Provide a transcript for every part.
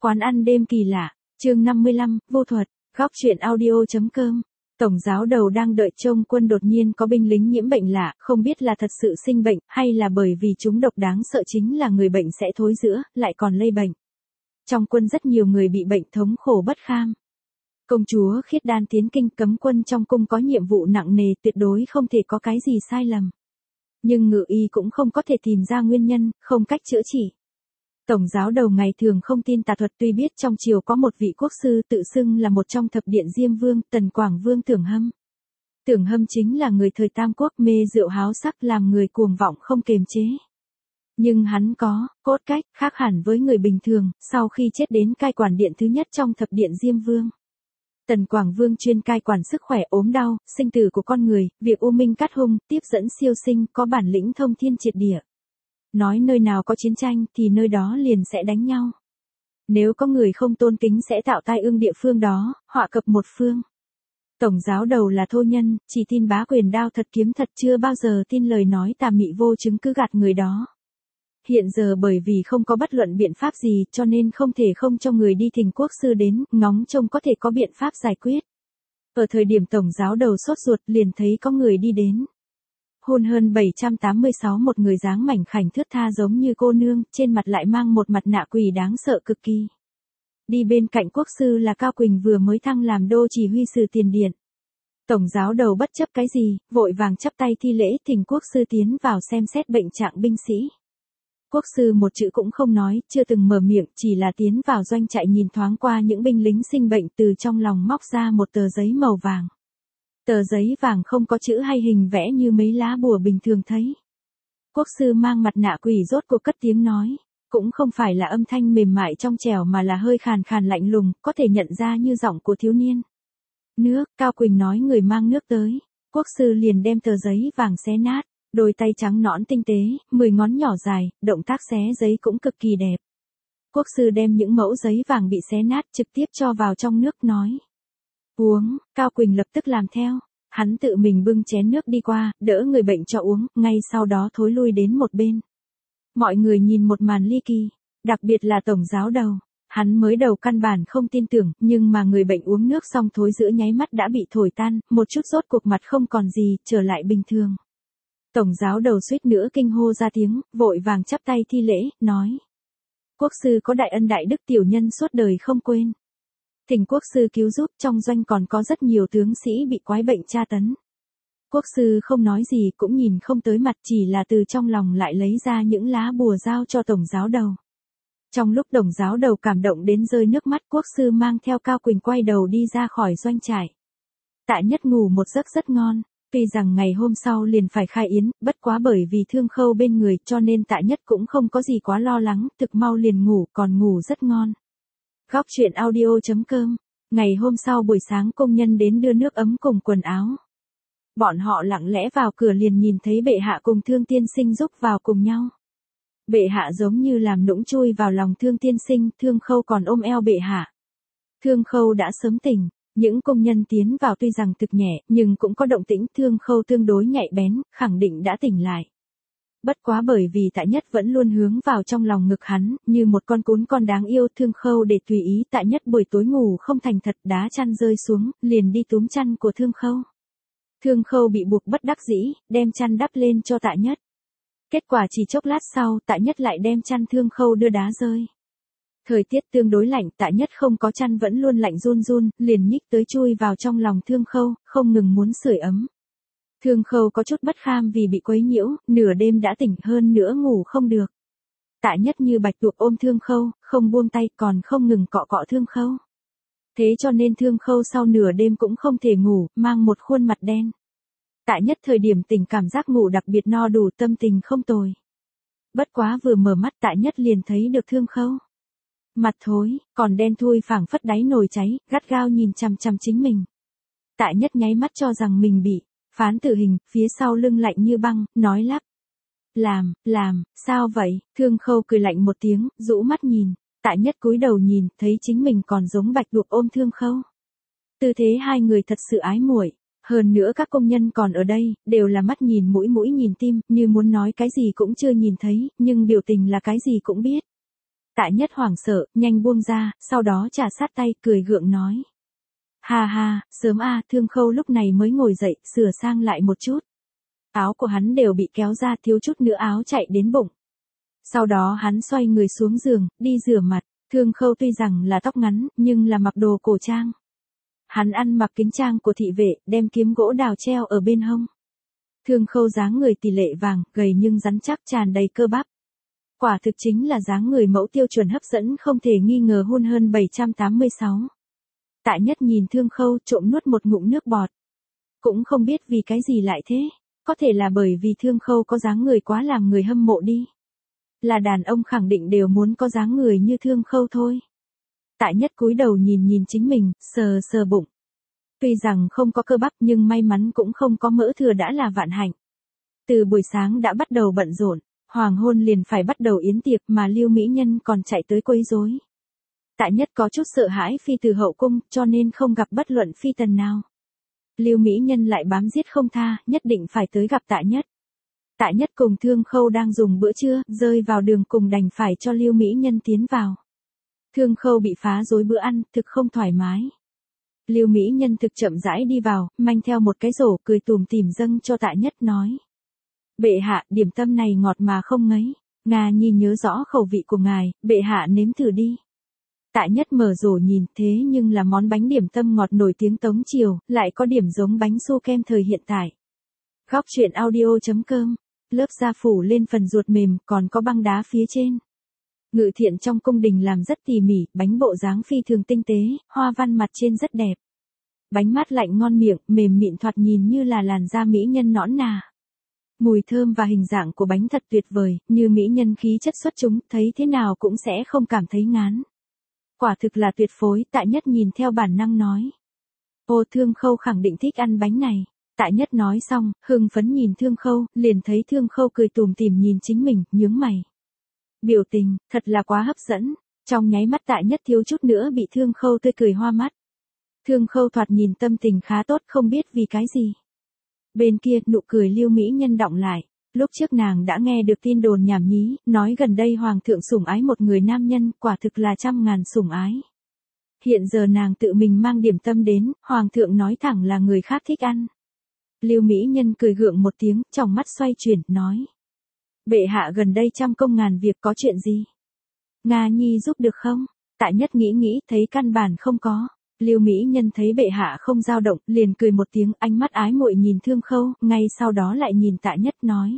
Quán ăn đêm kỳ lạ, chương 55, vô thuật, góc truyện audio.com. Tổng giáo đầu đang đợi trông quân đột nhiên có binh lính nhiễm bệnh lạ, không biết là thật sự sinh bệnh, hay là bởi vì chúng độc đáng sợ chính là người bệnh sẽ thối rữa, lại còn lây bệnh. Trong quân rất nhiều người bị bệnh thống khổ bất kham. Công chúa Khiết Đan tiến kinh cấm quân trong cung có nhiệm vụ nặng nề, tuyệt đối không thể có cái gì sai lầm. Nhưng ngự y cũng không có thể tìm ra nguyên nhân, không cách chữa trị. Tổng giáo đầu ngày thường không tin tà thuật, tuy biết trong triều có một vị quốc sư tự xưng là một trong thập điện Diêm Vương, Tần Quảng Vương Tưởng Hâm. Tưởng Hâm chính là người thời Tam Quốc, mê rượu háo sắc, làm người cuồng vọng không kềm chế. Nhưng hắn có cốt cách khác hẳn với người bình thường, sau khi chết đến cai quản điện thứ nhất trong thập điện Diêm Vương. Tần Quảng Vương chuyên cai quản sức khỏe, ốm đau, sinh tử của con người, việc u minh cắt hung, tiếp dẫn siêu sinh, có bản lĩnh thông thiên triệt địa. Nói nơi nào có chiến tranh thì nơi đó liền sẽ đánh nhau. Nếu có người không tôn kính sẽ tạo tai ương địa phương đó, họa cập một phương. Tổng giáo đầu là thô nhân, chỉ tin bá quyền đao thật kiếm thật, chưa bao giờ tin lời nói tà mị vô chứng cứ gạt người đó. Hiện giờ bởi vì không có bất luận biện pháp gì cho nên không thể không cho người đi thỉnh quốc sư đến, ngóng trông có thể có biện pháp giải quyết. Ở thời điểm tổng giáo đầu sốt ruột liền thấy có người đi đến. Hôn hơn 786, một người dáng mảnh khảnh thướt tha giống như cô nương, trên mặt lại mang một mặt nạ quỷ đáng sợ cực kỳ. Đi bên cạnh quốc sư là Cao Quỳnh, vừa mới thăng làm đô chỉ huy sử tiền điện. Tổng giáo đầu bất chấp cái gì, vội vàng chắp tay thi lễ thỉnh quốc sư tiến vào xem xét bệnh trạng binh sĩ. Quốc sư một chữ cũng không nói, chưa từng mở miệng, chỉ là tiến vào doanh trại nhìn thoáng qua những binh lính sinh bệnh, từ trong lòng móc ra một tờ giấy màu vàng. Tờ giấy vàng không có chữ hay hình vẽ như mấy lá bùa bình thường thấy. Quốc sư mang mặt nạ quỷ rốt cuộc cất tiếng nói, cũng không phải là âm thanh mềm mại trong trẻo mà là hơi khàn khàn lạnh lùng, có thể nhận ra như giọng của thiếu niên. Nước, Cao Quỳnh nói người mang nước tới. Quốc sư liền đem tờ giấy vàng xé nát, đôi tay trắng nõn tinh tế, 10 ngón nhỏ dài, động tác xé giấy cũng cực kỳ đẹp. Quốc sư đem những mẫu giấy vàng bị xé nát trực tiếp cho vào trong nước nói. Uống, Cao Quỳnh lập tức làm theo. Hắn tự mình bưng chén nước đi qua, đỡ người bệnh cho uống, ngay sau đó thối lui đến một bên. Mọi người nhìn một màn ly kỳ, đặc biệt là tổng giáo đầu. Hắn mới đầu căn bản không tin tưởng, nhưng mà người bệnh uống nước xong thối giữa nháy mắt đã bị thổi tan, một chút rốt cuộc mặt không còn gì, trở lại bình thường. Tổng giáo đầu suýt nữa kinh hô ra tiếng, vội vàng chắp tay thi lễ, nói. Quốc sư có đại ân đại đức, tiểu nhân suốt đời không quên. Thỉnh quốc sư cứu giúp, trong doanh còn có rất nhiều tướng sĩ bị quái bệnh tra tấn. Quốc sư không nói gì, cũng nhìn không tới mặt, chỉ là từ trong lòng lại lấy ra những lá bùa giao cho tổng giáo đầu. Trong lúc tổng giáo đầu cảm động đến rơi nước mắt, quốc sư mang theo Cao Quỳnh quay đầu đi ra khỏi doanh trại. Tạ Nhất ngủ một giấc rất ngon, tuy rằng ngày hôm sau liền phải khai yến, bất quá bởi vì Thương Khâu bên người cho nên Tạ Nhất cũng không có gì quá lo lắng, thực mau liền ngủ, còn ngủ rất ngon. Góc truyện audio.com. Ngày hôm sau buổi sáng công nhân đến đưa nước ấm cùng quần áo. Bọn họ lặng lẽ vào cửa liền nhìn thấy bệ hạ cùng Thương tiên sinh giúp vào cùng nhau. Bệ hạ giống như làm nũng chui vào lòng Thương tiên sinh, Thương Khâu còn ôm eo bệ hạ. Thương Khâu đã sớm tỉnh, những công nhân tiến vào tuy rằng thực nhẹ, nhưng cũng có động tĩnh, Thương Khâu tương đối nhạy bén, khẳng định đã tỉnh lại. Bất quá bởi vì Tạ Nhất vẫn luôn hướng vào trong lòng ngực hắn, như một con cún con đáng yêu, Thương Khâu để tùy ý. Tạ Nhất buổi tối ngủ không thành thật, đá chăn rơi xuống, liền đi túm chăn của Thương Khâu. Thương Khâu bị buộc bất đắc dĩ, đem chăn đắp lên cho Tạ Nhất. Kết quả chỉ chốc lát sau, Tạ Nhất lại đem chăn Thương Khâu đưa đá rơi. Thời tiết tương đối lạnh, Tạ Nhất không có chăn vẫn luôn lạnh run run, liền nhích tới chui vào trong lòng Thương Khâu, không ngừng muốn sưởi ấm. Thương Khâu có chút bất kham vì bị quấy nhiễu, nửa đêm đã tỉnh, hơn nữa ngủ không được. Tạ Nhất như bạch tuộc ôm Thương Khâu, không buông tay, còn không ngừng cọ cọ Thương Khâu. Thế cho nên Thương Khâu sau nửa đêm cũng không thể ngủ, mang một khuôn mặt đen. Tạ Nhất thời điểm tỉnh cảm giác ngủ đặc biệt no đủ, tâm tình không tồi. Bất quá vừa mở mắt Tạ Nhất liền thấy được Thương Khâu. Mặt thối, còn đen thui phảng phất đáy nồi cháy, gắt gao nhìn chằm chằm chính mình. Tạ Nhất nháy mắt cho rằng mình bị phán tử hình, phía sau lưng lạnh như băng, nói lắp. Làm, sao vậy? Thương Khâu cười lạnh một tiếng, rũ mắt nhìn. Tạ Nhất cúi đầu nhìn, thấy chính mình còn giống bạch tuộc ôm Thương Khâu. Tư thế hai người thật sự ái muội. Hơn nữa các công nhân còn ở đây, đều là mắt nhìn mũi mũi nhìn tim, như muốn nói cái gì cũng chưa nhìn thấy, nhưng biểu tình là cái gì cũng biết. Tạ Nhất hoảng sợ, nhanh buông ra, sau đó trà sát tay, cười gượng nói. Ha ha, sớm a. Thương Khâu lúc này mới ngồi dậy, sửa sang lại một chút. Áo của hắn đều bị kéo ra, thiếu chút nữa áo chạy đến bụng. Sau đó hắn xoay người xuống giường, đi rửa mặt. Thương Khâu tuy rằng là tóc ngắn, nhưng là mặc đồ cổ trang. Hắn ăn mặc kính trang của thị vệ, đem kiếm gỗ đào treo ở bên hông. Thương Khâu dáng người tỷ lệ vàng, gầy nhưng rắn chắc, tràn đầy cơ bắp. Quả thực chính là dáng người mẫu tiêu chuẩn hấp dẫn, không thể nghi ngờ, hun hơn 786. Tạ Nhất nhìn Thương Khâu, trộm nuốt một ngụm nước bọt. Cũng không biết vì cái gì lại thế, có thể là bởi vì Thương Khâu có dáng người quá làm người hâm mộ đi. Là đàn ông khẳng định đều muốn có dáng người như Thương Khâu thôi. Tạ Nhất cúi đầu nhìn nhìn chính mình, sờ sờ bụng. Tuy rằng không có cơ bắp nhưng may mắn cũng không có mỡ thừa đã là vạn hạnh. Từ buổi sáng đã bắt đầu bận rộn, hoàng hôn liền phải bắt đầu yến tiệc mà Lưu Mỹ Nhân còn chạy tới quấy rối. Tạ Nhất có chút sợ hãi phi từ hậu cung, cho nên không gặp bất luận phi tần nào. Lưu Mỹ Nhân lại bám giết không tha, nhất định phải tới gặp Tạ Nhất. Tạ Nhất cùng Thương Khâu đang dùng bữa trưa, rơi vào đường cùng đành phải cho Lưu Mỹ Nhân tiến vào. Thương Khâu bị phá rối bữa ăn, thực không thoải mái. Lưu Mỹ Nhân thực chậm rãi đi vào, mang theo một cái rổ, cười tủm tỉm dâng cho Tạ Nhất nói. Bệ hạ, điểm tâm này ngọt mà không ngấy. Nga Nhi nhớ rõ khẩu vị của ngài, bệ hạ nếm thử đi. Tạ Nhất mở rổ nhìn, thế nhưng là món bánh điểm tâm ngọt nổi tiếng Tống Triều, lại có điểm giống bánh su kem thời hiện tại. Góc truyện audio.com, lớp da phủ lên phần ruột mềm, còn có băng đá phía trên. Ngự thiện trong cung đình làm rất tỉ mỉ, bánh bộ dáng phi thường tinh tế, hoa văn mặt trên rất đẹp. Bánh mát lạnh ngon miệng, mềm mịn thoạt nhìn như là làn da mỹ nhân nõn nà. Mùi thơm và hình dạng của bánh thật tuyệt vời, như mỹ nhân khí chất xuất chúng, thấy thế nào cũng sẽ không cảm thấy ngán. Quả thực là tuyệt phối, Tạ Nhất nhìn theo bản năng nói. Ô, Thương Khâu khẳng định thích ăn bánh này. Tạ Nhất nói xong, hưng phấn nhìn Thương Khâu, liền thấy Thương Khâu cười tủm tỉm nhìn chính mình, nhướng mày. Biểu tình, thật là quá hấp dẫn. Trong nháy mắt Tạ Nhất thiếu chút nữa bị Thương Khâu tươi cười hoa mắt. Thương Khâu thoạt nhìn tâm tình khá tốt, không biết vì cái gì. Bên kia, nụ cười Lưu Mỹ Nhân đọng lại. Lúc trước nàng đã nghe được tin đồn nhảm nhí, nói gần đây hoàng thượng sủng ái một người nam nhân, quả thực là trăm ngàn sủng ái. Hiện giờ nàng tự mình mang điểm tâm đến, hoàng thượng nói thẳng là người khác thích ăn. Lưu Mỹ Nhân cười gượng một tiếng, trong mắt xoay chuyển, nói. Bệ hạ gần đây trăm công ngàn việc, có chuyện gì? Nga Nhi giúp được không? Tạ Nhất nghĩ, thấy căn bản không có. Lưu Mỹ Nhân thấy bệ hạ không dao động, liền cười một tiếng, ánh mắt ái muội nhìn Thương Khâu, ngay sau đó lại nhìn Tạ Nhất nói.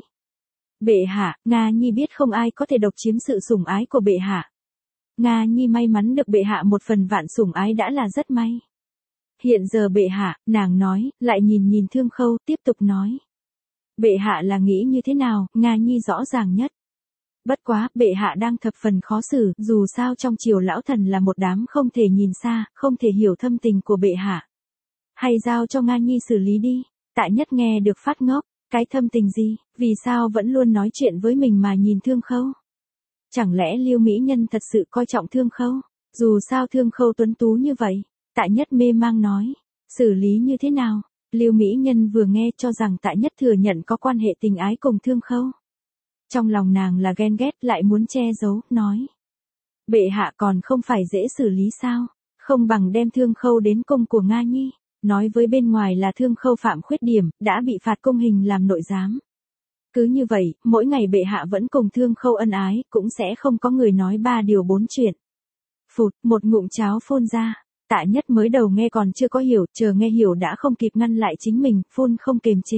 Bệ hạ, Nga Nhi biết không ai có thể độc chiếm sự sủng ái của bệ hạ. Nga Nhi may mắn được bệ hạ một phần vạn sủng ái đã là rất may. Hiện giờ bệ hạ, nàng nói, lại nhìn nhìn Thương Khâu, tiếp tục nói. Bệ hạ là nghĩ như thế nào, Nga Nhi rõ ràng nhất. Bất quá, bệ hạ đang thập phần khó xử, dù sao trong triều lão thần là một đám không thể nhìn xa, không thể hiểu thâm tình của bệ hạ. Hay giao cho Nga Nhi xử lý đi. Tạ Nhất nghe được phát ngốc, cái thâm tình gì, vì sao vẫn luôn nói chuyện với mình mà nhìn Thương Khâu? Chẳng lẽ Lưu Mỹ Nhân thật sự coi trọng Thương Khâu? Dù sao Thương Khâu tuấn tú như vậy, Tạ Nhất mê mang nói, xử lý như thế nào? Lưu Mỹ Nhân vừa nghe cho rằng Tạ Nhất thừa nhận có quan hệ tình ái cùng Thương Khâu. Trong lòng nàng là ghen ghét, lại muốn che giấu, nói. Bệ hạ còn không phải dễ xử lý sao? Không bằng đem Thương Khâu đến cung của Nga Nhi. Nói với bên ngoài là Thương Khâu phạm khuyết điểm, đã bị phạt cung hình làm nội giám. Cứ như vậy, mỗi ngày bệ hạ vẫn cùng Thương Khâu ân ái, cũng sẽ không có người nói ba điều bốn chuyện. Phụt, một ngụm cháo phun ra. Tạ Nhất mới đầu nghe còn chưa có hiểu, chờ nghe hiểu đã không kịp ngăn lại chính mình, phun không kềm chế.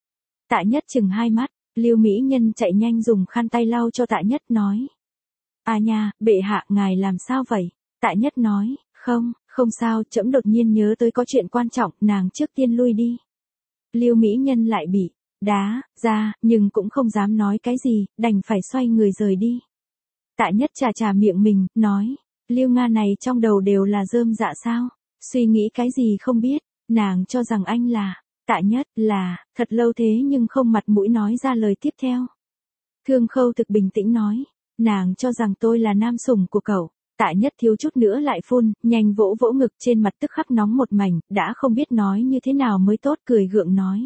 Tạ Nhất chừng hai mắt, Lưu Mỹ Nhân chạy nhanh dùng khăn tay lau cho Tạ Nhất nói. À nha, bệ hạ, ngài làm sao vậy? Tạ Nhất nói, không sao, trẫm đột nhiên nhớ tới có chuyện quan trọng, nàng trước tiên lui đi. Lưu Mỹ Nhân lại bị đá ra, nhưng cũng không dám nói cái gì, đành phải xoay người rời đi. Tạ Nhất chà miệng mình, nói, Lưu Nga này trong đầu đều là rơm dạ sao? Suy nghĩ cái gì không biết, nàng cho rằng anh là, Tạ Nhất là, thật lâu thế nhưng không mặt mũi nói ra lời tiếp theo. Thương Khâu thực bình tĩnh nói, nàng cho rằng tôi là nam sủng của cậu. Tạ Nhất thiếu chút nữa lại phun, nhanh vỗ vỗ ngực, trên mặt tức khắc nóng một mảnh, đã không biết nói như thế nào mới tốt, cười gượng nói.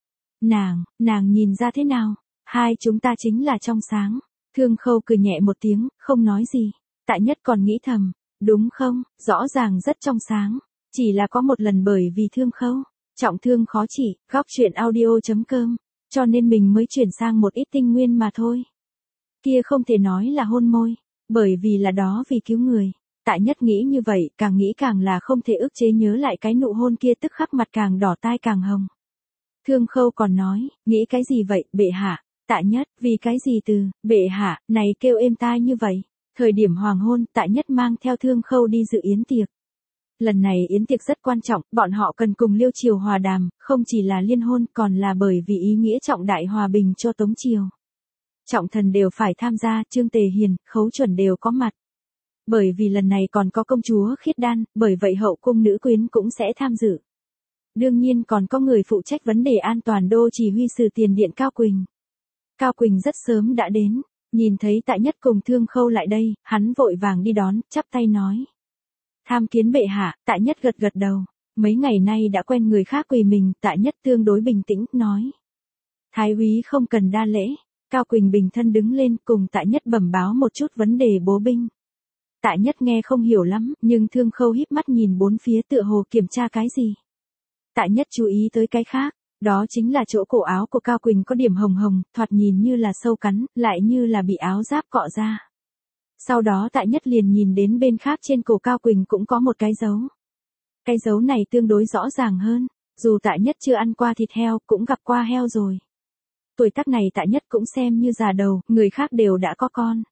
Nàng nhìn ra thế nào? Hai chúng ta chính là trong sáng. Thương Khâu cười nhẹ một tiếng, không nói gì. Tạ Nhất còn nghĩ thầm, đúng không, rõ ràng rất trong sáng. Chỉ là có một lần bởi vì Thương Khâu, trọng thương khó trị, góc chuyện audio.com, cho nên mình mới chuyển sang một ít tinh nguyên mà thôi. Kia không thể nói là hôn môi, bởi vì là đó vì cứu người. Tạ Nhất nghĩ như vậy, càng nghĩ càng là không thể ức chế nhớ lại cái nụ hôn kia, tức khắc mặt càng đỏ tai càng hồng. Thương Khâu còn nói, nghĩ cái gì vậy, bệ hạ? Tạ Nhất, vì cái gì từ, bệ hạ, này kêu êm tai như vậy. Thời điểm hoàng hôn, Tạ Nhất mang theo Thương Khâu đi dự yến tiệc. Lần này yến tiệc rất quan trọng, bọn họ cần cùng Liêu Triều hòa đàm, không chỉ là liên hôn còn là bởi vì ý nghĩa trọng đại hòa bình cho Tống Triều. Trọng thần đều phải tham gia, Trương Tề Hiền, Khấu Chuẩn đều có mặt. Bởi vì lần này còn có công chúa Khiết Đan, bởi vậy hậu cung nữ quyến cũng sẽ tham dự. Đương nhiên còn có người phụ trách vấn đề an toàn đô chỉ huy sử tiền điện Cao Quỳnh. Cao Quỳnh rất sớm đã đến, nhìn thấy Tạ Nhất cùng Thương Khâu lại đây, hắn vội vàng đi đón, chắp tay nói. Tham kiến bệ hạ, Tạ Nhất gật gật đầu, mấy ngày nay đã quen người khác quỳ mình, Tạ Nhất tương đối bình tĩnh, nói. Thái úy không cần đa lễ. Cao Quỳnh bình thân đứng lên cùng Tạ Nhất bẩm báo một chút vấn đề bố binh. Tạ Nhất nghe không hiểu lắm, nhưng Thương Khâu híp mắt nhìn bốn phía tựa hồ kiểm tra cái gì. Tạ Nhất chú ý tới cái khác, đó chính là chỗ cổ áo của Cao Quỳnh có điểm hồng hồng, thoạt nhìn như là sâu cắn, lại như là bị áo giáp cọ ra. Sau đó Tạ Nhất liền nhìn đến bên khác trên cổ Cao Quỳnh cũng có một cái dấu. Cái dấu này tương đối rõ ràng hơn, dù Tạ Nhất chưa ăn qua thịt heo, cũng gặp qua heo rồi. Tuổi tác này Tạ Nhất cũng xem như già đầu, người khác đều đã có con.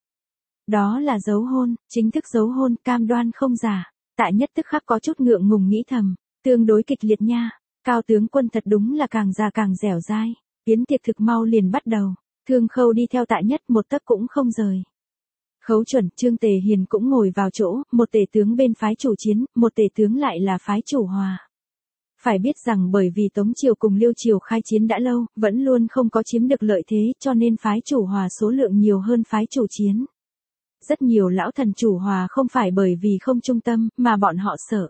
Đó là dấu hôn, chính thức dấu hôn, cam đoan không giả. Tạ Nhất tức khắc có chút ngượng ngùng nghĩ thầm, tương đối kịch liệt nha. Cao tướng quân thật đúng là càng già càng dẻo dai. Yến tiệc thực mau liền bắt đầu. Thương Khâu đi theo Tạ Nhất một tấc cũng không rời. Khấu Chuẩn, Trương Tề Hiền cũng ngồi vào chỗ, một tể tướng bên phái chủ chiến, một tể tướng lại là phái chủ hòa. Phải biết rằng bởi vì Tống Triều cùng Liêu Triều khai chiến đã lâu, vẫn luôn không có chiếm được lợi thế, cho nên phái chủ hòa số lượng nhiều hơn phái chủ chiến. Rất nhiều lão thần chủ hòa không phải bởi vì không trung tâm, mà bọn họ sợ.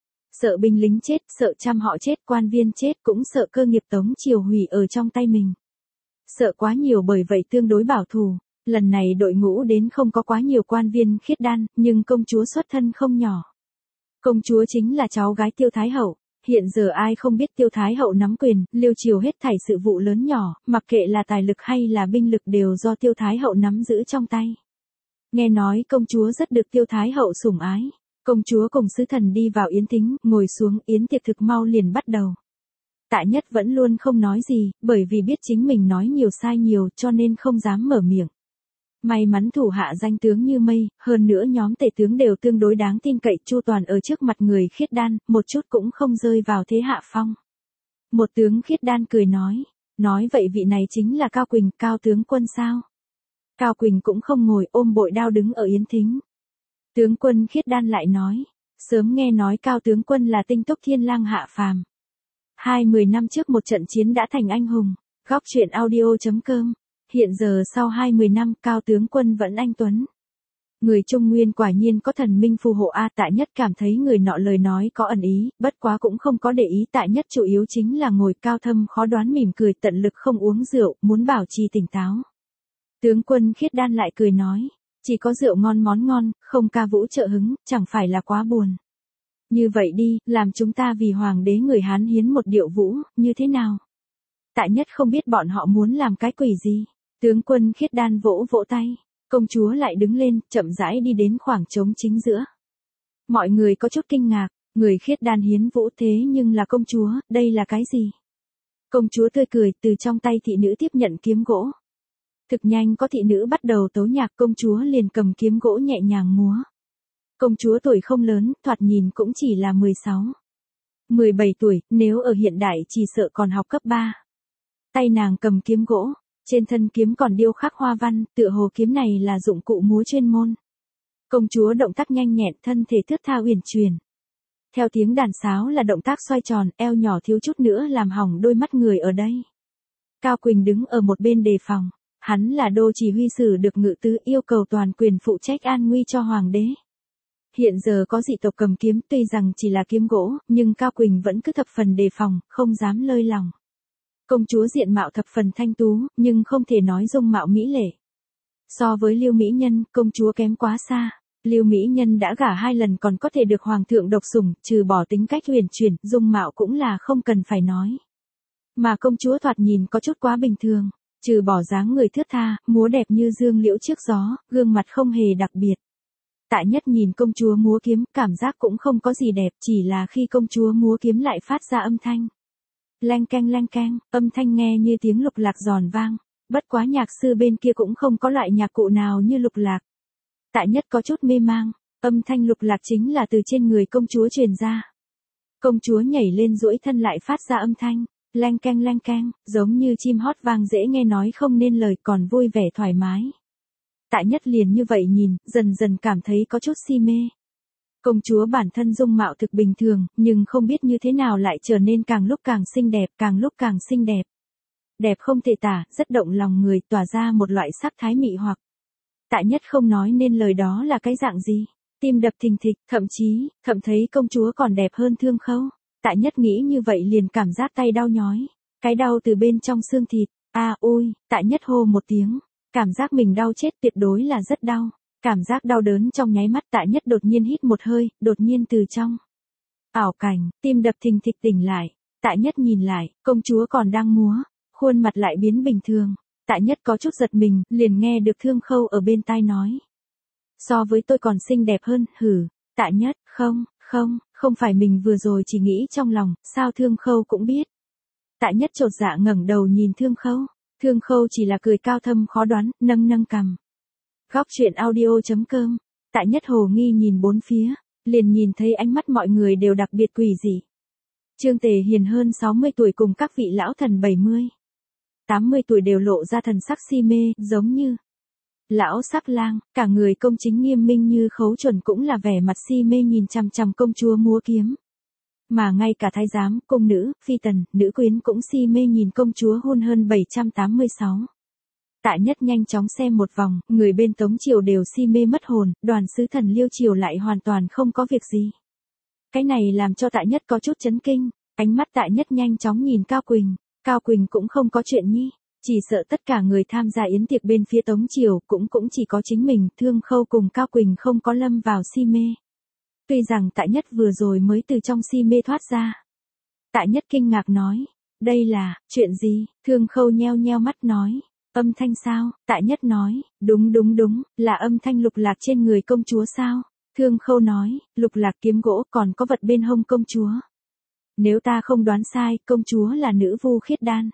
Sợ binh lính chết, sợ trăm họ chết, quan viên chết, cũng sợ cơ nghiệp Tống Triều hủy ở trong tay mình. Sợ quá nhiều, bởi vậy tương đối bảo thủ. Lần này đội ngũ đến không có quá nhiều quan viên Khiết Đan, nhưng công chúa xuất thân không nhỏ. Công chúa chính là cháu gái Tiêu Thái Hậu. Hiện giờ ai không biết Tiêu Thái Hậu nắm quyền, Liêu Triều hết thảy sự vụ lớn nhỏ, mặc kệ là tài lực hay là binh lực đều do Tiêu Thái Hậu nắm giữ trong tay. Nghe nói công chúa rất được Tiêu Thái Hậu sủng ái. Công chúa cùng sứ thần đi vào yến thính, ngồi xuống, yến tiệc thực mau liền bắt đầu. Tạ Nhất vẫn luôn không nói gì, bởi vì biết chính mình nói nhiều sai nhiều cho nên không dám mở miệng. May mắn thủ hạ danh tướng như mây, hơn nữa nhóm tể tướng đều tương đối đáng tin cậy, chu toàn ở trước mặt người Khiết Đan, một chút cũng không rơi vào thế hạ phong. Một tướng Khiết Đan cười nói vậy vị này chính là Cao Quỳnh, Cao tướng quân sao? Cao Quỳnh cũng không ngồi, ôm bội đao đứng ở yến thính. Tướng quân Khiết Đan lại nói, sớm nghe nói Cao tướng quân là tinh túc thiên lang hạ phàm. 20 năm trước một trận chiến đã thành anh hùng. Góc chuyện audio.com. Hiện giờ sau 20 năm, Cao tướng quân vẫn anh tuấn. Người Trung Nguyên quả nhiên có thần minh phù hộ a. Tạ Nhất cảm thấy người nọ lời nói có ẩn ý, bất quá cũng không có để ý. Tạ Nhất chủ yếu chính là ngồi cao thâm khó đoán, mỉm cười, tận lực không uống rượu, muốn bảo trì tỉnh táo. Tướng quân Khiết Đan lại cười nói, chỉ có rượu ngon món ngon, không ca vũ trợ hứng, chẳng phải là quá buồn. Như vậy đi, làm chúng ta vì hoàng đế người Hán hiến một điệu vũ, như thế nào? Tạ Nhất không biết bọn họ muốn làm cái quỷ gì. Tướng quân Khiết Đan vỗ vỗ tay, công chúa lại đứng lên, chậm rãi đi đến khoảng trống chính giữa. Mọi người có chút kinh ngạc, người Khiết Đan hiến vũ thế nhưng là công chúa, đây là cái gì? Công chúa tươi cười, từ trong tay thị nữ tiếp nhận kiếm gỗ. Thực nhanh có thị nữ bắt đầu tấu nhạc, công chúa liền cầm kiếm gỗ nhẹ nhàng múa. Công chúa tuổi không lớn, thoạt nhìn cũng chỉ là 16, 17 tuổi, nếu ở hiện đại chỉ sợ còn học cấp 3. Tay nàng cầm kiếm gỗ, trên thân kiếm còn điêu khắc hoa văn, tựa hồ kiếm này là dụng cụ múa chuyên môn. Công chúa động tác nhanh nhẹn, thân thể thướt tha uyển chuyển. Theo tiếng đàn sáo là động tác xoay tròn, eo nhỏ thiếu chút nữa làm hỏng đôi mắt người ở đây. Cao Quỳnh đứng ở một bên đề phòng, hắn là đô chỉ huy sử được ngự tứ, yêu cầu toàn quyền phụ trách an nguy cho hoàng đế. Hiện giờ có dị tộc cầm kiếm, tuy rằng chỉ là kiếm gỗ, nhưng Cao Quỳnh vẫn cứ thập phần đề phòng, không dám lơi lòng. Công chúa diện mạo thập phần thanh tú, nhưng không thể nói dung mạo mỹ lệ. So với Liêu mỹ nhân, công chúa kém quá xa. Lưu Mỹ Nhân đã gả 2 lần còn có thể được hoàng thượng độc sủng, trừ bỏ tính cách huyền chuyển, dung mạo cũng là không cần phải nói. Mà công chúa thoạt nhìn có chút quá bình thường, trừ bỏ dáng người thướt tha, múa đẹp như dương liễu trước gió, gương mặt không hề đặc biệt. Tại Nhất nhìn công chúa múa kiếm, cảm giác cũng không có gì đẹp, chỉ là khi công chúa múa kiếm lại phát ra âm thanh. Leng keng, âm thanh nghe như tiếng lục lạc giòn vang, bất quá nhạc sư bên kia cũng không có loại nhạc cụ nào như lục lạc. Tại Nhất có chút mê mang, âm thanh lục lạc chính là từ trên người công chúa truyền ra. Công chúa nhảy lên duỗi thân lại phát ra âm thanh, leng keng, giống như chim hót vang dễ nghe nói không nên lời còn vui vẻ thoải mái. Tại Nhất liền như vậy nhìn, dần dần cảm thấy có chút si mê. Công chúa bản thân dung mạo thực bình thường, nhưng không biết như thế nào lại trở nên càng lúc càng xinh đẹp, càng lúc càng xinh đẹp. Đẹp không thể tả, rất động lòng người, tỏa ra một loại sắc thái mị hoặc. Tại Nhất không nói nên lời đó là cái dạng gì. Tim đập thình thịch, thậm thấy công chúa còn đẹp hơn Thương Khâu. Tại Nhất nghĩ như vậy liền cảm giác tay đau nhói. Cái đau từ bên trong xương thịt. Ôi, Tại Nhất hô một tiếng. Cảm giác mình đau chết, tuyệt đối là rất đau. Cảm giác đau đớn trong nháy mắt Tại Nhất đột nhiên hít một hơi, đột nhiên từ trong ảo cảnh, tim đập thình thịch tỉnh lại. Tại Nhất nhìn lại, công chúa còn đang múa, khuôn mặt lại biến bình thường. Tại Nhất có chút giật mình, liền nghe được Thương Khâu ở bên tai nói. So với tôi còn xinh đẹp hơn, hử. Tại Nhất, không phải mình vừa rồi chỉ nghĩ trong lòng, sao Thương Khâu cũng biết. Tại Nhất chột dạ ngẩng đầu nhìn Thương Khâu. Thương Khâu chỉ là cười cao thâm khó đoán, nâng cằm. Góc truyện audio.com. Tại Nhất hồ nghi nhìn bốn phía, liền nhìn thấy ánh mắt mọi người đều đặc biệt quỷ dị. Trương Tề Hiền hơn 60 tuổi cùng các vị lão thần 70, 80 tuổi đều lộ ra thần sắc si mê, giống như lão sắc lang, cả người công chính nghiêm minh như Khấu Chuẩn cũng là vẻ mặt si mê nhìn chằm chằm công chúa múa kiếm. Mà ngay cả thái giám, cung nữ, phi tần, nữ quyến cũng si mê nhìn công chúa hôn hơn 786. Tại Nhất nhanh chóng xem một vòng, người bên Tống Triều đều si mê mất hồn, đoàn sứ thần Liêu Triều lại hoàn toàn không có việc gì. Cái này làm cho Tại Nhất có chút chấn kinh, ánh mắt Tại Nhất nhanh chóng nhìn Cao Quỳnh cũng không có chuyện nhi, chỉ sợ tất cả người tham gia yến tiệc bên phía Tống Triều cũng chỉ có chính mình, Thương Khâu cùng Cao Quỳnh không có lâm vào si mê. Tuy rằng Tại Nhất vừa rồi mới từ trong si mê thoát ra. Tại Nhất kinh ngạc nói, đây là, chuyện gì, Thương Khâu nheo mắt nói. Âm thanh sao? Tại Nhất nói, đúng, là âm thanh lục lạc trên người công chúa sao? Thương Khâu nói, lục lạc kiếm gỗ còn có vật bên hông công chúa. Nếu ta không đoán sai, công chúa là nữ vu khiết đan.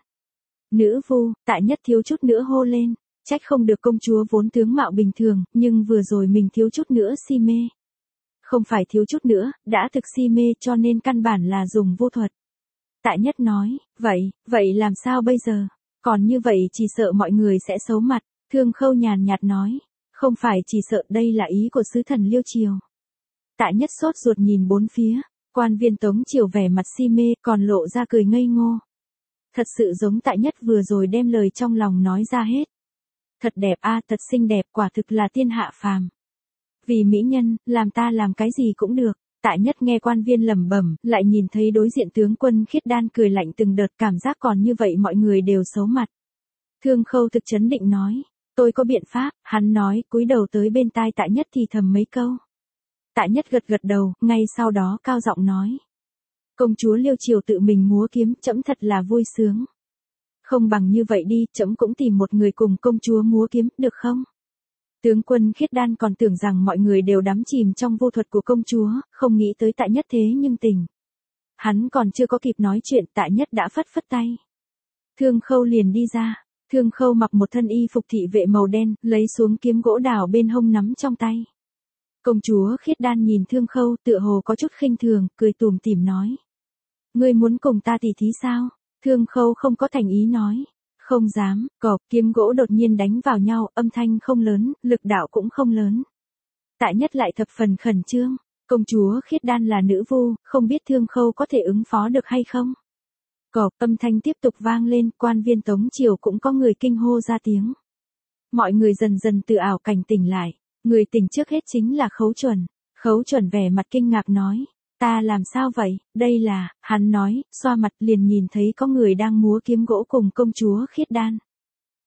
Nữ vu, Tại Nhất thiếu chút nữa hô lên, trách không được công chúa vốn tướng mạo bình thường, nhưng vừa rồi mình thiếu chút nữa si mê. Không phải thiếu chút nữa, đã thực si mê cho nên căn bản là dùng vô thuật. Tại Nhất nói, vậy làm sao bây giờ? Còn như vậy chỉ sợ mọi người sẽ xấu mặt. Thương Khâu nhàn nhạt nói, không phải chỉ sợ, đây là ý của sứ thần Liêu Triều. Tại Nhất sốt ruột nhìn bốn phía, quan viên Tống Triều vẻ mặt si mê còn lộ ra cười ngây ngô. Thật sự giống Tại Nhất vừa rồi đem lời trong lòng nói ra hết. Thật đẹp thật xinh đẹp, quả thực là tiên hạ phàm. Vì mỹ nhân, làm ta làm cái gì cũng được. Tại Nhất nghe quan viên lẩm bẩm, lại nhìn thấy đối diện tướng quân khiết đan cười lạnh từng đợt, cảm giác còn như vậy mọi người đều xấu mặt. Thương Khâu thực chấn định nói, tôi có biện pháp, hắn nói, cúi đầu tới bên tai Tại Nhất thì thầm mấy câu. Tại Nhất gật đầu, ngay sau đó cao giọng nói. Công chúa Liêu Triều tự mình múa kiếm, trẫm thật là vui sướng. Không bằng như vậy đi, trẫm cũng tìm một người cùng công chúa múa kiếm, được không? Tướng quân khiết đan còn tưởng rằng mọi người đều đắm chìm trong vô thuật của công chúa, không nghĩ tới Tại Nhất thế nhưng tình. Hắn còn chưa có kịp nói chuyện, Tại Nhất đã phất tay. Thương Khâu liền đi ra. Thương Khâu mặc một thân y phục thị vệ màu đen, lấy xuống kiếm gỗ đào bên hông nắm trong tay. Công chúa khiết đan nhìn Thương Khâu tựa hồ có chút khinh thường, cười tủm tỉm nói. Ngươi muốn cùng ta tỉ thí sao? Thương Khâu không có thành ý nói. Không dám, cọp, kiếm gỗ đột nhiên đánh vào nhau, âm thanh không lớn, lực đạo cũng không lớn. Tại Nhất lại thập phần khẩn trương, công chúa khiết đan là nữ vu, không biết Thương Khâu có thể ứng phó được hay không. Cọp, âm thanh tiếp tục vang lên, quan viên Tống Triều cũng có người kinh hô ra tiếng. Mọi người dần dần từ ảo cảnh tỉnh lại, người tỉnh trước hết chính là Khấu Chuẩn vẻ mặt kinh ngạc nói. Ta làm sao vậy, đây là, hắn nói, xoa mặt liền nhìn thấy có người đang múa kiếm gỗ cùng công chúa khiết đan.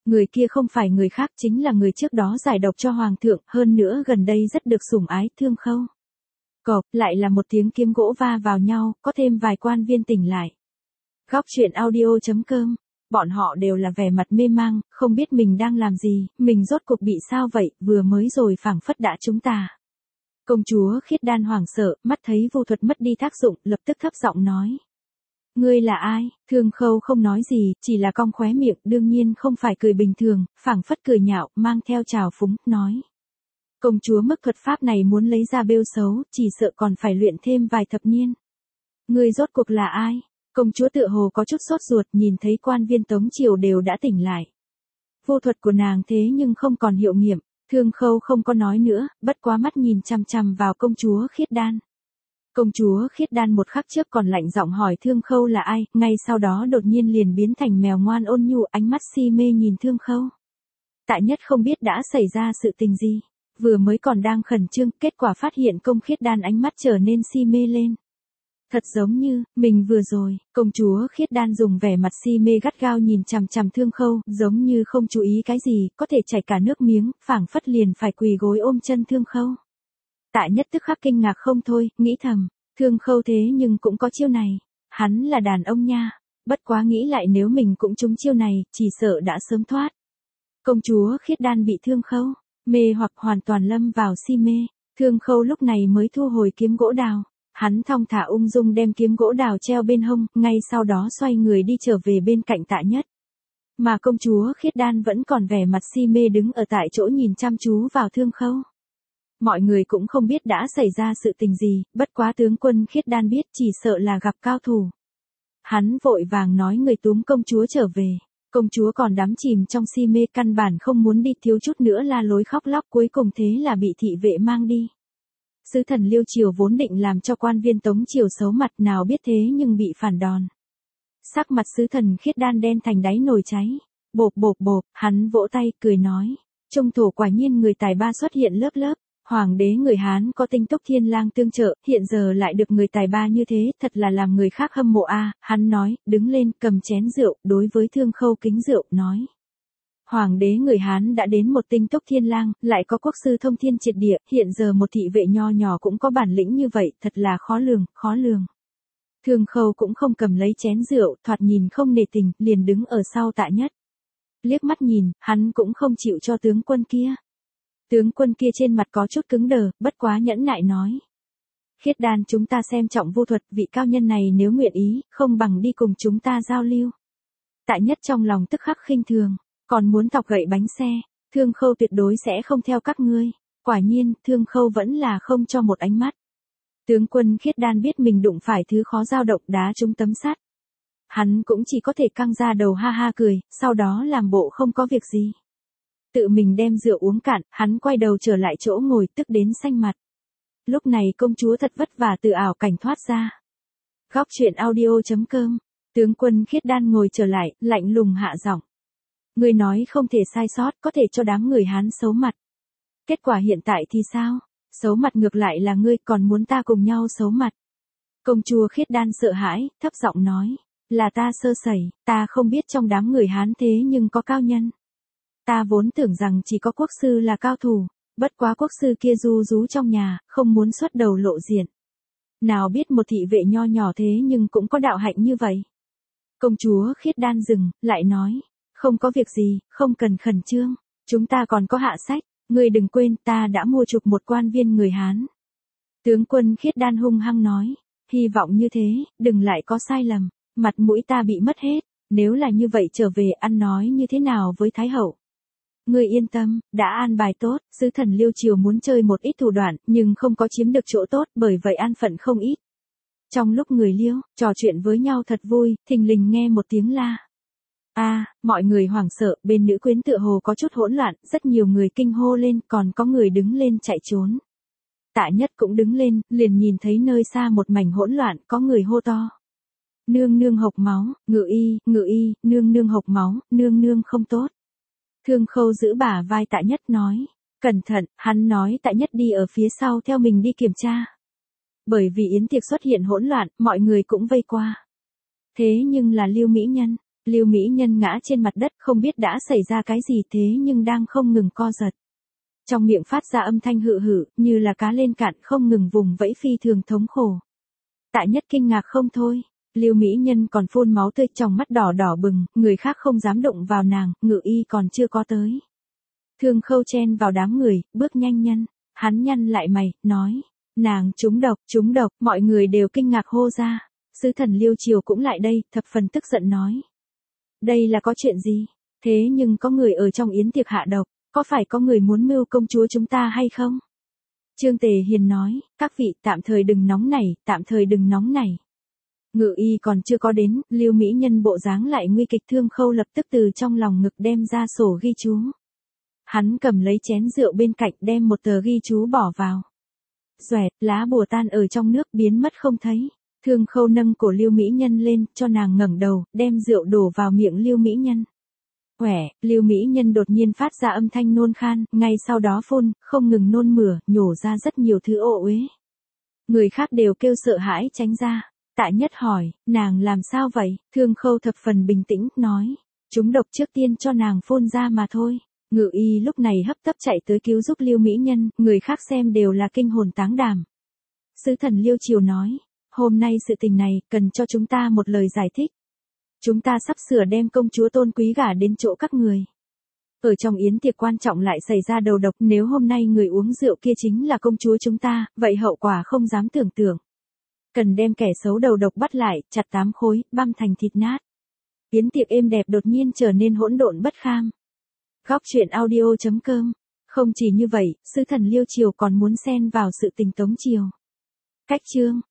Người kia không phải người khác chính là người trước đó giải độc cho hoàng thượng, hơn nữa gần đây rất được sủng ái, Thương Khâu. Cộp, lại là một tiếng kiếm gỗ va vào nhau, có thêm vài quan viên tỉnh lại. Góc truyện audio.com. Bọn họ đều là vẻ mặt mê mang, không biết mình đang làm gì, mình rốt cuộc bị sao vậy, vừa mới rồi phảng phất đã trúng tà. Công chúa Khiết Đan hoảng sợ, mắt thấy vô thuật mất đi tác dụng, lập tức thấp giọng nói. Ngươi là ai? Thương Khâu không nói gì, chỉ là cong khóe miệng, đương nhiên không phải cười bình thường, phảng phất cười nhạo, mang theo trào phúng, nói. Công chúa mức thuật pháp này muốn lấy ra bêu xấu, chỉ sợ còn phải luyện thêm vài thập niên. Ngươi rốt cuộc là ai? Công chúa tựa hồ có chút sốt ruột, nhìn thấy quan viên Tống triều đều đã tỉnh lại. Vô thuật của nàng thế nhưng không còn hiệu nghiệm, Thương Khâu không có nói nữa, bất quá mắt nhìn chằm chằm vào công chúa Khiết Đan. Công chúa Khiết Đan một khắc trước còn lạnh giọng hỏi Thương Khâu là ai, ngay sau đó đột nhiên liền biến thành mèo ngoan ôn nhu, ánh mắt si mê nhìn Thương Khâu. Tạ Nhất không biết đã xảy ra sự tình gì, vừa mới còn đang khẩn trương, kết quả phát hiện công Khiết Đan ánh mắt trở nên si mê lên. Thật giống như, mình vừa rồi, công chúa Khiết Đan dùng vẻ mặt si mê gắt gao nhìn chằm chằm Thương Khâu, giống như không chú ý cái gì, có thể chảy cả nước miếng, phảng phất liền phải quỳ gối ôm chân Thương Khâu. Tạ Nhất tức khắc kinh ngạc không thôi, nghĩ thầm, Thương Khâu thế nhưng cũng có chiêu này, hắn là đàn ông nha, bất quá nghĩ lại nếu mình cũng trúng chiêu này, chỉ sợ đã sớm thoát. Công chúa Khiết Đan bị Thương Khâu mê hoặc hoàn toàn lâm vào si mê, Thương Khâu lúc này mới thu hồi kiếm gỗ đào. Hắn thong thả ung dung đem kiếm gỗ đào treo bên hông, ngay sau đó xoay người đi trở về bên cạnh Tạ Nhất. Mà công chúa Khiết Đan vẫn còn vẻ mặt si mê đứng ở tại chỗ nhìn chăm chú vào Thương Khâu. Mọi người cũng không biết đã xảy ra sự tình gì, bất quá tướng quân Khiết Đan biết chỉ sợ là gặp cao thủ. Hắn vội vàng nói người túm công chúa trở về. Công chúa còn đắm chìm trong si mê căn bản không muốn đi, thiếu chút nữa la lối khóc lóc, cuối cùng thế là bị thị vệ mang đi. Sứ thần Liêu Triều vốn định làm cho quan viên Tống Triều xấu mặt, nào biết thế nhưng bị phản đòn. Sắc mặt sứ thần Khiết Đan đen thành đáy nồi cháy. Bộp bộp bộp, hắn vỗ tay, cười nói. Trung thổ quả nhiên người tài ba xuất hiện lớp lớp. Hoàng đế người Hán có Tinh Túc Thiên Lang tương trợ, hiện giờ lại được người tài ba như thế, thật là làm người khác hâm mộ a. Hắn nói, đứng lên, cầm chén rượu, đối với Thương Khâu kính rượu, nói. Hoàng đế người Hán đã đến một Tinh Túc Thiên Lang, lại có quốc sư thông thiên triệt địa, hiện giờ một thị vệ nho nhỏ cũng có bản lĩnh như vậy, thật là khó lường, khó lường. Thương Khâu cũng không cầm lấy chén rượu, thoạt nhìn không nể tình, liền đứng ở sau Tạ Nhất. Liếc mắt nhìn, hắn cũng không chịu cho tướng quân kia. Tướng quân kia trên mặt có chút cứng đờ, bất quá nhẫn nại nói. Khiết Đan chúng ta xem trọng vô thuật, vị cao nhân này nếu nguyện ý, không bằng đi cùng chúng ta giao lưu. Tạ Nhất trong lòng tức khắc khinh thường. Còn muốn thọc gậy bánh xe, Thương Khâu tuyệt đối sẽ không theo các ngươi. Quả nhiên, Thương Khâu vẫn là không cho một ánh mắt. Tướng quân Khiết Đan biết mình đụng phải thứ khó dao động, đá trúng tấm sắt. Hắn cũng chỉ có thể căng ra đầu ha ha cười, sau đó làm bộ không có việc gì. Tự mình đem rượu uống cạn, hắn quay đầu trở lại chỗ ngồi, tức đến xanh mặt. Lúc này công chúa thật vất vả từ ảo cảnh thoát ra. Góc truyện audio.com. Tướng quân Khiết Đan ngồi trở lại, lạnh lùng hạ giọng. Ngươi nói không thể sai sót, có thể cho đám người Hán xấu mặt. Kết quả hiện tại thì sao? Xấu mặt ngược lại là ngươi, còn muốn ta cùng nhau xấu mặt. Công chúa Khiết Đan sợ hãi, thấp giọng nói. Là ta sơ sẩy, ta không biết trong đám người Hán thế nhưng có cao nhân. Ta vốn tưởng rằng chỉ có quốc sư là cao thủ, bất quá quốc sư kia ru rú trong nhà, không muốn xuất đầu lộ diện. Nào biết một thị vệ nho nhỏ thế nhưng cũng có đạo hạnh như vậy. Công chúa Khiết Đan dừng, lại nói. Không có việc gì, không cần khẩn trương, chúng ta còn có hạ sách, ngươi đừng quên ta đã mua chuộc một quan viên người Hán. Tướng quân Khiết Đan hung hăng nói, hy vọng như thế, đừng lại có sai lầm, mặt mũi ta bị mất hết, nếu là như vậy trở về ăn nói như thế nào với Thái Hậu. Ngươi yên tâm, đã an bài tốt, sứ thần Liêu Triều muốn chơi một ít thủ đoạn, nhưng không có chiếm được chỗ tốt, bởi vậy an phận không ít. Trong lúc người Liêu, trò chuyện với nhau thật vui, thình lình nghe một tiếng la. Mọi người hoảng sợ, bên nữ quyến tựa hồ có chút hỗn loạn, rất nhiều người kinh hô lên, còn có người đứng lên chạy trốn. Tạ Nhất cũng đứng lên, liền nhìn thấy nơi xa một mảnh hỗn loạn, có người hô to. Nương nương hộc máu, ngự y, nương nương hộc máu, nương nương không tốt. Thương Khâu giữ bả vai Tạ Nhất nói, cẩn thận, hắn nói Tạ Nhất đi ở phía sau theo mình đi kiểm tra. Bởi vì yến tiệc xuất hiện hỗn loạn, mọi người cũng vây qua. Thế nhưng là Lưu mỹ nhân. Lưu Mỹ Nhân ngã trên mặt đất, không biết đã xảy ra cái gì thế nhưng đang không ngừng co giật. Trong miệng phát ra âm thanh hự hự, như là cá lên cạn không ngừng vùng vẫy phi thường thống khổ. Tạ Nhất kinh ngạc không thôi. Lưu Mỹ Nhân còn phun máu tươi, trong mắt đỏ đỏ bừng, người khác không dám đụng vào nàng, Ngự Y còn chưa có tới. Thương Khâu chen vào đám người, bước nhanh nhân. Hắn nhăn lại mày, nói. Nàng trúng độc, mọi người đều kinh ngạc hô ra. Sứ thần Liêu Triều cũng lại đây, thập phần tức giận nói. Đây là có chuyện gì? Thế nhưng có người ở trong yến tiệc hạ độc, có phải có người muốn mưu công chúa chúng ta hay không? Trương Tề Hiền nói, các vị tạm thời đừng nóng nảy. Ngự Y còn chưa có đến, Lưu Mỹ Nhân bộ dáng lại nguy kịch. Thương Khâu lập tức từ trong lòng ngực đem ra sổ ghi chú. Hắn cầm lấy chén rượu bên cạnh đem một tờ ghi chú bỏ vào. Xoẹt, lá bùa tan ở trong nước biến mất không thấy. Thương Khâu nâng cổ Lưu Mỹ Nhân lên, cho nàng ngẩng đầu, đem rượu đổ vào miệng Lưu Mỹ Nhân. Quẻ, Lưu Mỹ Nhân đột nhiên phát ra âm thanh nôn khan, ngay sau đó phun, không ngừng nôn mửa, nhổ ra rất nhiều thứ ô uế. Người khác đều kêu sợ hãi tránh ra. Tạ Nhất hỏi, nàng làm sao vậy? Thương Khâu thập phần bình tĩnh, nói. Chúng độc trước tiên cho nàng phun ra mà thôi. Ngự Y lúc này hấp tấp chạy tới cứu giúp Lưu Mỹ Nhân, người khác xem đều là kinh hồn táng đảm. Sứ thần Liêu Triều nói, hôm nay sự tình này, cần cho chúng ta một lời giải thích. Chúng ta sắp sửa đem công chúa tôn quý gả đến chỗ các người. Ở trong yến tiệc quan trọng lại xảy ra đầu độc, nếu hôm nay người uống rượu kia chính là công chúa chúng ta, vậy hậu quả không dám tưởng tượng. Cần đem kẻ xấu đầu độc bắt lại, chặt 8 khối, băm thành thịt nát. Yến tiệc êm đẹp đột nhiên trở nên hỗn độn bất kham. Góc truyện audio.com. Không chỉ như vậy, sứ thần Liêu Triều còn muốn xen vào sự tình Tống Triều. Cách chương